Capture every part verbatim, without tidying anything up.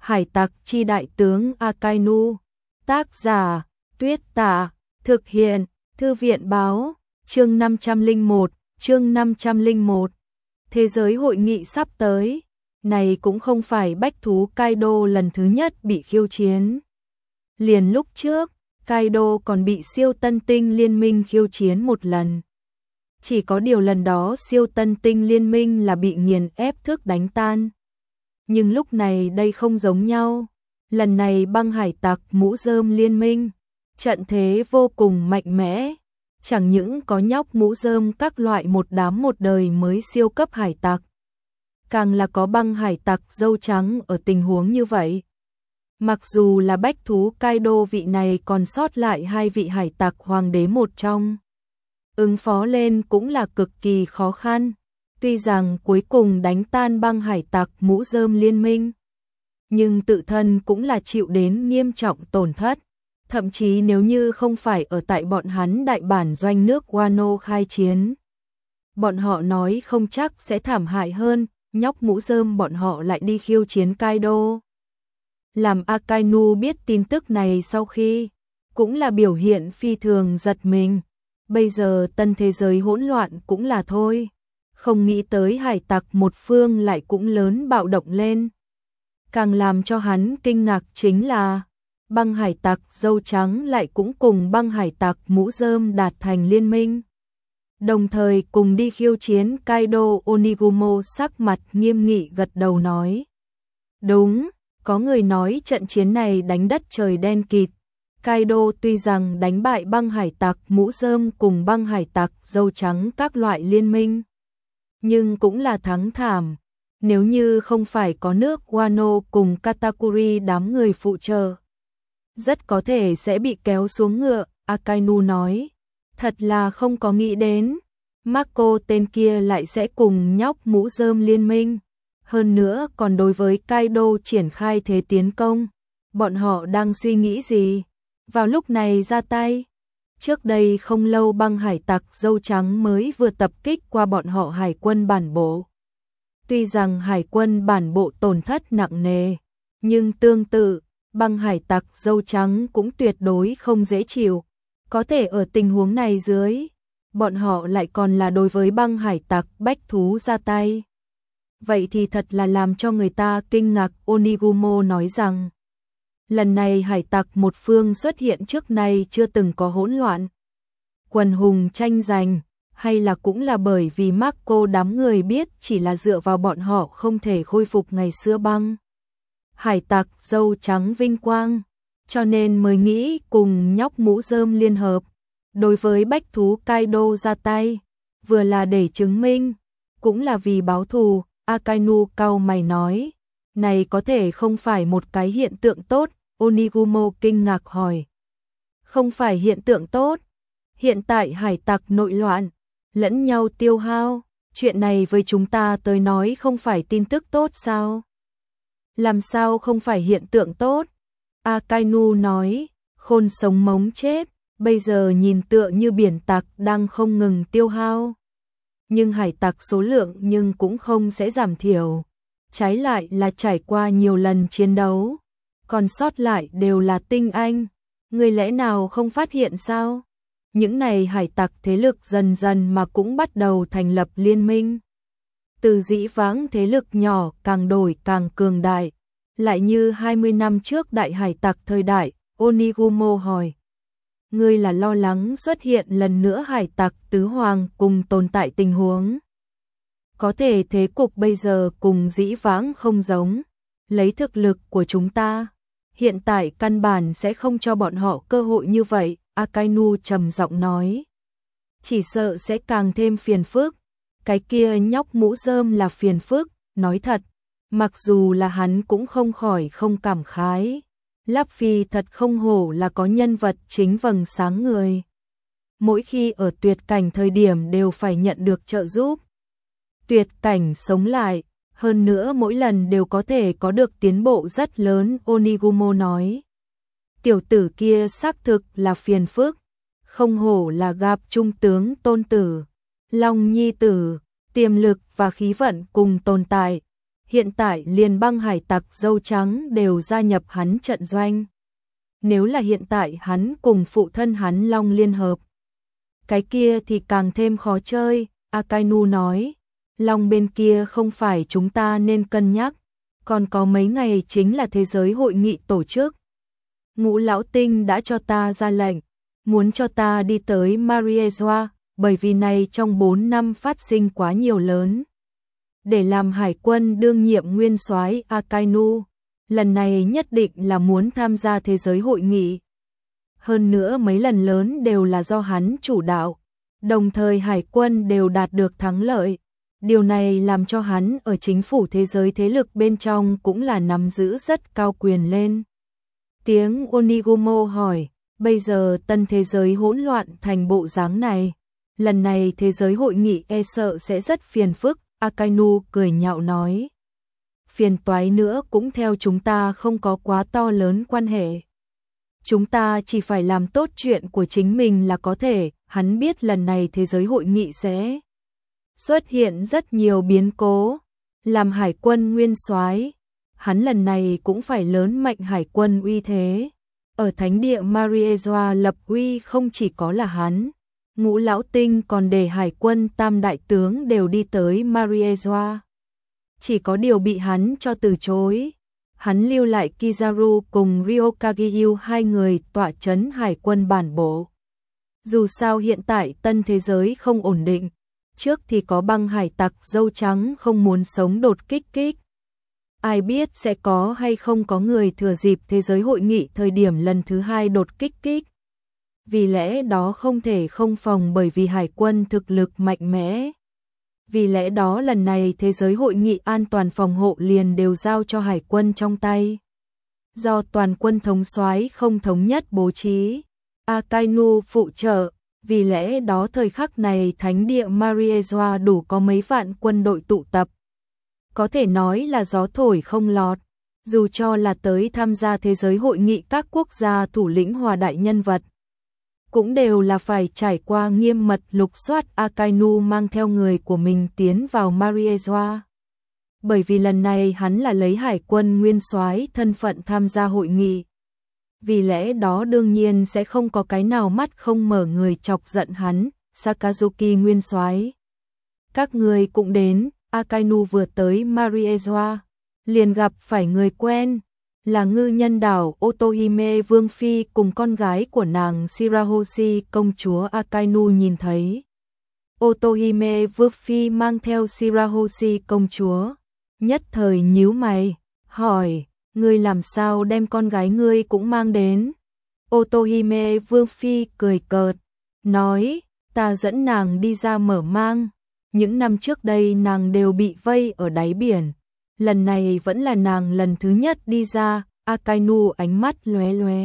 Hải tặc chi đại tướng Akainu. Tác giả Tuyết Tả. Thực hiện Thư viện Báo. Chương năm trăm lẻ một. Chương năm trăm lẻ một. Thế giới hội nghị sắp tới. Này cũng không phải bách thú Kaido lần thứ nhất bị khiêu chiến. Liền lúc trước, Kaido còn bị siêu tân tinh liên minh khiêu chiến một lần. Chỉ có điều lần đó siêu tân tinh liên minh là bị nghiền ép thước đánh tan. Nhưng lúc này đây không giống nhau. Lần này băng hải tặc mũ rơm liên minh, trận thế vô cùng mạnh mẽ. Chẳng những có nhóc mũ rơm các loại một đám một đời mới siêu cấp hải tặc, càng là có băng hải tặc dâu trắng ở tình huống như vậy. Mặc dù là bách thú Kaido vị này còn sót lại hai vị hải tặc hoàng đế một trong, ứng phó lên cũng là cực kỳ khó khăn. Tuy rằng cuối cùng đánh tan băng hải tặc mũ rơm liên minh, nhưng tự thân cũng là chịu đến nghiêm trọng tổn thất. Thậm chí nếu như không phải ở tại bọn hắn đại bản doanh nước Wano khai chiến, bọn họ nói không chắc sẽ thảm hại hơn. Nhóc mũ rơm bọn họ lại đi khiêu chiến Kaido. Làm Akainu biết tin tức này sau khi, cũng là biểu hiện phi thường giật mình. Bây giờ tân thế giới hỗn loạn cũng là thôi. Không nghĩ tới hải tặc một phương lại cũng lớn bạo động lên. Càng làm cho hắn kinh ngạc chính là băng hải tặc dâu trắng lại cũng cùng băng hải tặc mũ rơm đạt thành liên minh, đồng thời cùng đi khiêu chiến Kaido. Onigumo sắc mặt nghiêm nghị gật đầu nói. Đúng, có người nói trận chiến này đánh đất trời đen kịt. Kaido tuy rằng đánh bại băng hải tặc mũ rơm cùng băng hải tặc dâu trắng các loại liên minh, nhưng cũng là thắng thảm. Nếu như không phải có nước Wano cùng Katakuri đám người phụ trợ, rất có thể sẽ bị kéo xuống ngựa. Akainu nói. Thật là không có nghĩ đến, Marco tên kia lại sẽ cùng nhóc mũ rơm liên minh. Hơn nữa còn đối với Kaido triển khai thế tiến công. Bọn họ đang suy nghĩ gì? Vào lúc này ra tay. Trước đây không lâu băng hải tặc dâu trắng mới vừa tập kích qua bọn họ hải quân bản bộ. Tuy rằng hải quân bản bộ tổn thất nặng nề, nhưng tương tự, băng hải tặc dâu trắng cũng tuyệt đối không dễ chịu. Có thể ở tình huống này dưới, bọn họ lại còn là đối với băng hải tặc bách thú ra tay. Vậy thì thật là làm cho người ta kinh ngạc. Onigumo nói rằng, lần này hải tặc một phương xuất hiện trước nay chưa từng có hỗn loạn, quần hùng tranh giành, hay là cũng là bởi vì Marco đám người biết chỉ là dựa vào bọn họ không thể khôi phục ngày xưa băng hải tặc dâu trắng vinh quang, cho nên mới nghĩ cùng nhóc mũ rơm liên hợp, đối với bách thú Kaido ra tay, vừa là để chứng minh, cũng là vì báo thù. Akainu cau mày nói, này có thể không phải một cái hiện tượng tốt. Onigumo kinh ngạc hỏi. Không phải hiện tượng tốt? Hiện tại hải tặc nội loạn, lẫn nhau tiêu hao, chuyện này với chúng ta tới nói không phải tin tức tốt sao? Làm sao không phải hiện tượng tốt? Akainu nói, khôn sống mống chết, bây giờ nhìn tựa như biển tặc đang không ngừng tiêu hao. Nhưng hải tặc số lượng nhưng cũng không sẽ giảm thiểu. Trái lại là trải qua nhiều lần chiến đấu, còn sót lại đều là tinh anh. Người lẽ nào không phát hiện sao? Những này hải tặc thế lực dần dần mà cũng bắt đầu thành lập liên minh. Từ dĩ vãng thế lực nhỏ càng đổi càng cường đại. Lại như hai mươi năm trước đại hải tặc thời đại. Onigumo hỏi. Ngươi là lo lắng xuất hiện lần nữa hải tặc tứ hoàng cùng tồn tại tình huống. Có thể thế cục bây giờ cùng dĩ vãng không giống. Lấy thực lực của chúng ta, hiện tại căn bản sẽ không cho bọn họ cơ hội như vậy. Akainu trầm giọng nói. Chỉ sợ sẽ càng thêm phiền phức. Cái kia nhóc mũ rơm là phiền phức. Nói thật, mặc dù là hắn cũng không khỏi không cảm khái. Luffy thật không hổ là có nhân vật chính vầng sáng người. Mỗi khi ở tuyệt cảnh thời điểm đều phải nhận được trợ giúp. Tuyệt cảnh sống lại, hơn nữa mỗi lần đều có thể có được tiến bộ rất lớn. Onigumo nói. Tiểu tử kia xác thực là phiền phức, không hổ là gặp trung tướng tôn tử, long nhi tử, tiềm lực và khí vận cùng tồn tại. hiện tại liền băng hải tặc dâu trắng đều gia nhập hắn trận doanh. Nếu là hiện tại hắn cùng phụ thân hắn Long liên hợp, cái kia thì càng thêm khó chơi, Akainu nói. Long bên kia không phải chúng ta nên cân nhắc, còn có mấy ngày chính là thế giới hội nghị tổ chức. Ngũ lão tinh đã cho ta ra lệnh, muốn cho ta đi tới Mariejoa, bởi vì này trong bốn năm phát sinh quá nhiều lớn. Để làm hải quân đương nhiệm nguyên soái Akainu, lần này nhất định là muốn tham gia thế giới hội nghị. Hơn nữa mấy lần lớn đều là do hắn chủ đạo, đồng thời hải quân đều đạt được thắng lợi. Điều này làm cho hắn ở chính phủ thế giới thế lực bên trong cũng là nắm giữ rất cao quyền lên. Tiếng Onigumo hỏi, bây giờ tân thế giới hỗn loạn thành bộ dáng này, lần này thế giới hội nghị e sợ sẽ rất phiền phức, Akainu cười nhạo nói. Phiền toái nữa cũng theo chúng ta không có quá to lớn quan hệ. Chúng ta chỉ phải làm tốt chuyện của chính mình là có thể, hắn biết lần này thế giới hội nghị sẽ xuất hiện rất nhiều biến cố, làm hải quân nguyên soái, hắn lần này cũng phải lớn mạnh hải quân uy thế. Ở thánh địa Mariejoa lập uy không chỉ có là hắn, Ngũ lão tinh còn để hải quân tam đại tướng đều đi tới Mariejoa. Chỉ có điều bị hắn cho từ chối. Hắn lưu lại Kizaru cùng Ryokagyu hai người tọa trấn hải quân bản bộ. Dù sao hiện tại tân thế giới không ổn định, trước thì có băng hải tặc dâu trắng không muốn sống đột kích kích. Ai biết sẽ có hay không có người thừa dịp thế giới hội nghị thời điểm lần thứ hai đột kích kích. Vì lẽ đó không thể không phòng bởi vì hải quân thực lực mạnh mẽ. Vì lẽ đó lần này thế giới hội nghị an toàn phòng hộ liền đều giao cho hải quân trong tay. Do toàn quân thống soái không thống nhất bố trí, Akainu phụ trợ, vì lẽ đó thời khắc này thánh địa Mariejoa đủ có mấy vạn quân đội tụ tập. Có thể nói là gió thổi không lọt, dù cho là tới tham gia thế giới hội nghị các quốc gia thủ lĩnh hòa đại nhân vật. Cũng đều là phải trải qua nghiêm mật lục soát. Akainu mang theo người của mình tiến vào Mariejoa. Bởi vì lần này hắn là lấy hải quân nguyên soái thân phận tham gia hội nghị. Vì lẽ đó đương nhiên sẽ không có cái nào mắt không mở người chọc giận hắn, Sakazuki nguyên soái. Các người cũng đến, Akainu vừa tới Mariejoa, liền gặp phải người quen. Là ngư nhân đảo Otohime Vương Phi cùng con gái của nàng Shirahoshi công chúa. Akainu nhìn thấy Otohime Vương Phi mang theo Shirahoshi công chúa, nhất thời nhíu mày, hỏi, ngươi làm sao đem con gái ngươi cũng mang đến? Otohime Vương Phi cười cợt, nói, ta dẫn nàng đi ra mở mang, những năm trước đây nàng đều bị vây ở đáy biển. Lần này vẫn là nàng lần thứ nhất đi ra. Akainu ánh mắt lóe lóe.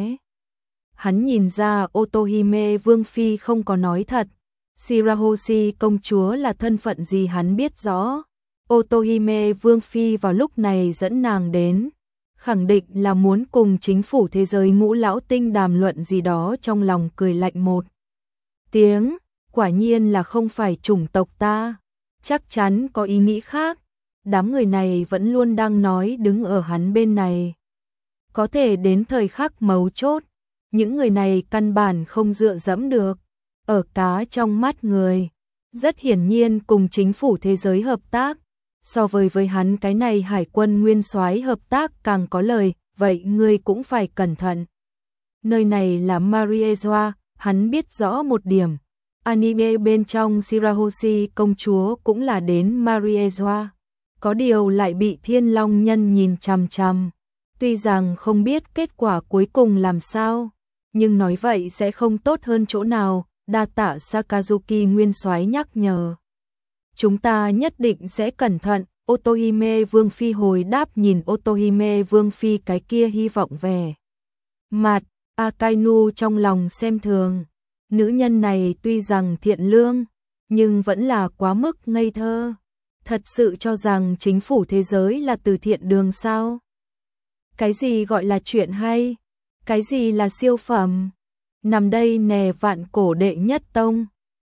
Hắn nhìn ra Otohime Vương Phi không có nói thật. Shirahoshi công chúa là thân phận gì hắn biết rõ. Otohime Vương Phi vào lúc này dẫn nàng đến, khẳng định là muốn cùng chính phủ thế giới ngũ lão tinh đàm luận gì đó. Trong lòng cười lạnh một tiếng, quả nhiên là không phải chủng tộc ta, chắc chắn có ý nghĩ khác. Đám người này vẫn luôn đang nói đứng ở hắn bên này. Có thể đến thời khắc mấu chốt, những người này căn bản không dựa dẫm được. Ở cá trong mắt người, rất hiển nhiên cùng chính phủ thế giới hợp tác. So với với hắn cái này hải quân nguyên soái hợp tác càng có lời, vậy ngươi cũng phải cẩn thận. Nơi này là Mariejoa, hắn biết rõ một điểm. Anime bên trong Shirahoshi công chúa cũng là đến Mariejoa. Có điều lại bị Thiên Long Nhân nhìn chằm chằm. Tuy rằng không biết kết quả cuối cùng làm sao, nhưng nói vậy sẽ không tốt hơn chỗ nào. Đa tạ Sakazuki nguyên soái nhắc nhở. Chúng ta nhất định sẽ cẩn thận. Otohime Vương Phi hồi đáp, nhìn Otohime Vương Phi cái kia hy vọng vẻ mặt. Akainu trong lòng xem thường. Nữ nhân này tuy rằng thiện lương, nhưng vẫn là quá mức ngây thơ. Thật sự cho rằng chính phủ thế giới là từ thiện đường sao? Cái gì gọi là chuyện hay? Cái gì là siêu phẩm? Nằm đây nè vạn cổ đệ nhất tông.